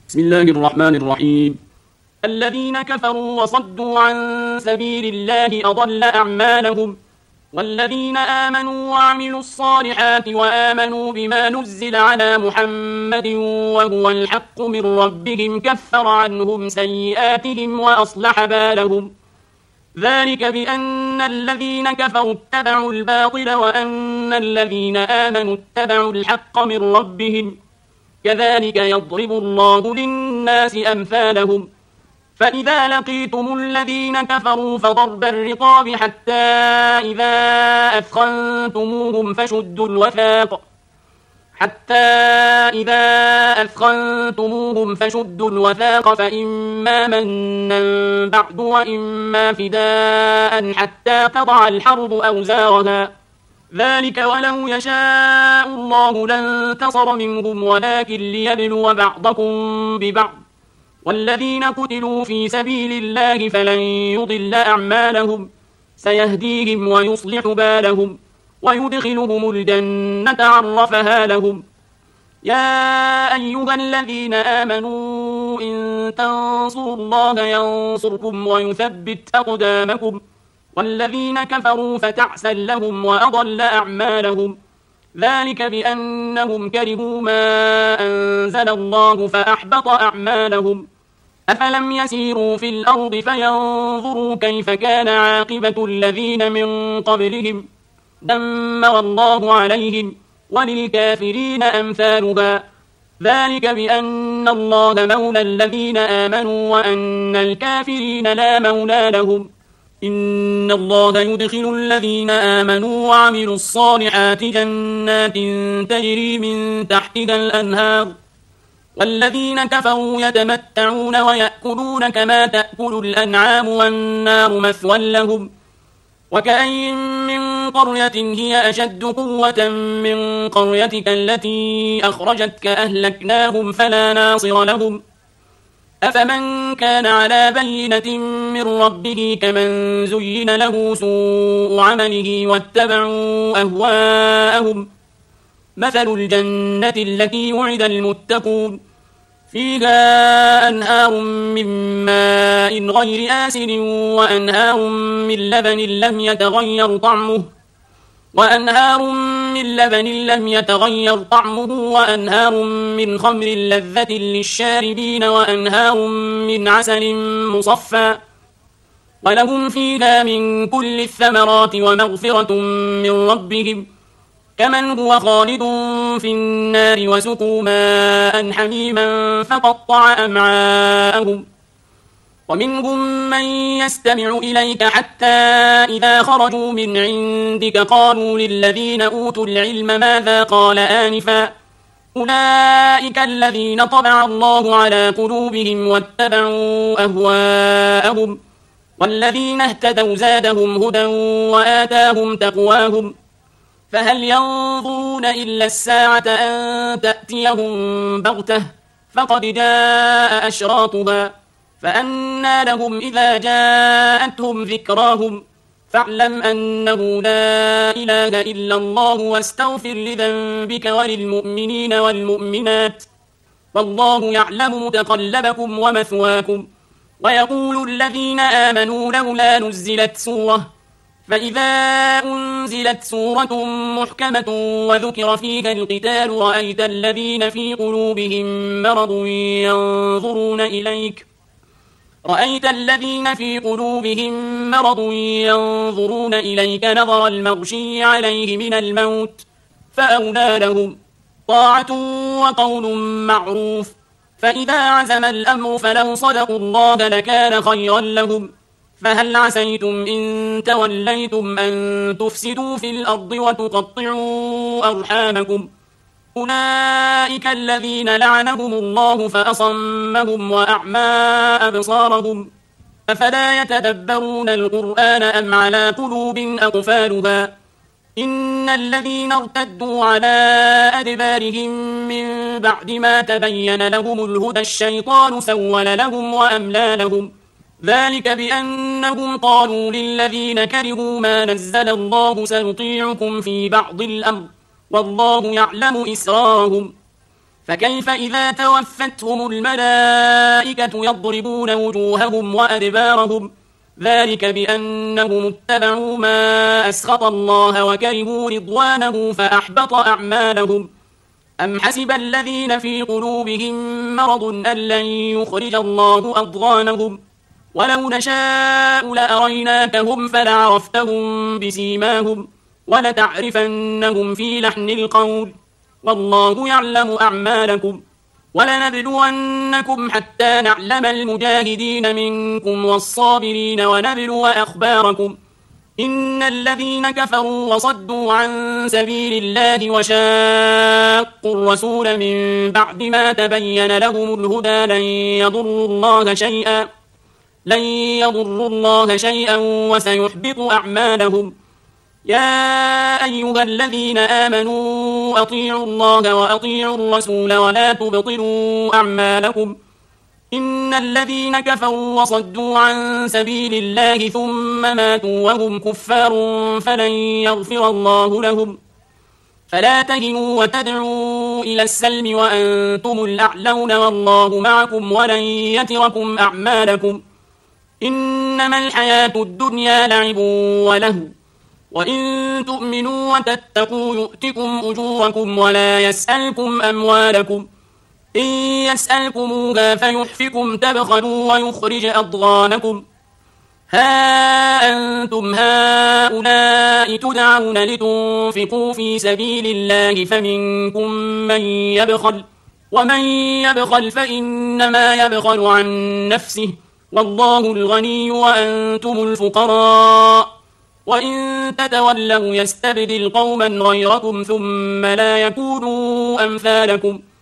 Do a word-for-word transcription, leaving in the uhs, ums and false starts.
بسم الله الرحمن الرحيم. الذين كفروا وصدوا عن سبيل الله أضل أعمالهم، والذين آمنوا وعملوا الصالحات وآمنوا بما نزل على محمد وهو الحق من ربهم كفر عنهم سيئاتهم وأصلح بالهم. ذلك بأن الذين كفروا اتبعوا الباطل وأن الذين آمنوا اتبعوا الحق من ربهم، كذلك يضرب الله للناس أمثالهم. فإذا لقيتم الذين كفروا فضرب الرقاب حتى إذا أثخنتموهم فشدوا الوثاق حتى إذا أثخنتموهم فشدوا الوثاق فإما منا بعد وإما فداء حتى تضع الحرب أوزارها. ذلك ولو يشاء الله لانتصر منهم ولكن ليبلو بعضكم ببعض. والذين قتلوا في سبيل الله فلن يضل أعمالهم، سيهديهم ويصلح بالهم ويدخلهم الجنة عرفها لهم. يا أيها الذين آمنوا إن تنصروا الله ينصركم ويثبت أقدامكم. والذين كفروا فتعسا لهم وأضل أعمالهم، ذلك بأنهم كرهوا ما أنزل الله فأحبط أعمالهم. أفلم يسيروا في الأرض فينظروا كيف كان عاقبة الذين من قبلهم، دمر الله عليهم وللكافرين أمثالها. ذلك بأن الله مولى الذين آمنوا وأن الكافرين لا مولى لهم. إن الله يدخل الذين آمنوا وعملوا الصالحات جنات تجري من تحتها الأنهار، والذين كفروا يتمتعون ويأكلون كما تأكل الأنعام والنار مثوى لهم. وكأين من قرية هي أشد قوة من قريتك التي أخرجتك أهلكناهم فلا ناصر لهم. أفمن كان على بينة من ربه كمن زين له سوء عمله واتبعوا أهواءهم. مثل الجنة التي وعد المتقون فيها أنهار من ماء غير آسن وأنهار من لبن لم يتغير طعمه وأنهار من لبن لم يتغير طعمه وأنهار من خمر لذة للشاربين وأنهار من عسل مصفى، ولهم فيها من كل الثمرات ومغفرة من ربهم، كمن هو خالد في النار وسقوا ماء حميما فقطع أمعاءهم. ومنهم من يستمع إليك حتى إذا خرجوا من عندك قالوا للذين أوتوا العلم ماذا قال آنفا، أولئك الذين طبع الله على قلوبهم واتبعوا أهواءهم. والذين اهتدوا زادهم هدى وآتاهم تقواهم. فهل ينظرون إلا الساعة أن تأتيهم بغتة فقد جاء أشراطها، فأنى لهم إذا جاءتهم ذكراهم. فاعلم أنه لا إله إلا الله واستغفر لذنبك وللمؤمنين والمؤمنات، والله يعلم متقلبكم ومثواكم. ويقول الذين آمنوا لولا نزلت سورة، فإذا أنزلت سورة محكمة وذكر فيها القتال رأيت الذين في قلوبهم مرض ينظرون إليك رأيت الذين في قلوبهم مرض ينظرون إليك نظر المغشي عليه من الموت، فأولى لهم طاعة وقول معروف. فإذا عزم الأمر فلو صدقوا الله لكان خيرا لهم. فهل عسيتم إن توليتم أن تفسدوا في الأرض وتقطعوا أرحامكم؟ أولئك الذين لعنهم الله فأصمهم وأعمى أبصارهم. أفلا يتدبرون القرآن أم على قلوب أقفالها؟ إن الذين ارتدوا على أدبارهم من بعد ما تبين لهم الهدى الشيطان سول لهم وأملى لهم. ذلك بأنهم قالوا للذين كرهوا ما نزل الله سنطيعكم في بعض الأمر والله يعلم إسرارهم. فكيف إذا توفتهم الملائكة يضربون وجوههم وأدبارهم ذلك بأنهم اتبعوا ما أسخط الله وكرهوا رضوانه فأحبط أعمالهم أم حسب الذين في قلوبهم مرض أن لن يخرج الله أضغانهم ولو نشاء لأريناكهم فلعرفتهم بسيماهم ولتعرفنهم في لحن القول والله يعلم أعمالكم ولنبلونكم حتى نعلم المجاهدين منكم والصابرين ونبلو أخباركم إن الذين كفروا وصدوا عن سبيل الله وشاقوا الرسول من بعد ما تبين لهم الهدى لن يضروا الله شيئا لن يضروا الله شيئا وسيحبط أعمالهم يا أيها الذين آمنوا أطيعوا الله وأطيعوا الرسول ولا تبطلوا أعمالكم إن الذين كفروا وصدوا عن سبيل الله ثم ماتوا وهم كفار فلن يغفر الله لهم فلا تهنوا وتدعوا إلى السلم وأنتم الأعلون والله معكم ولن يتركم أعمالكم إنما الحياة الدنيا لعب ولهو وإن تؤمنوا وتتقوا يؤتكم أجوركم ولا يسألكم أموالكم إن يسألكموها فيحفكم تبخلوا ويخرج أضغانكم ها أنتم هؤلاء تدعون لتنفقوا في سبيل الله فمنكم من يبخل ومن يبخل فإنما يبخل عن نفسه والله الغني وأنتم الفقراء وإن تتولوا يستبدل قوما غيركم ثم لا يكونوا أمثالكم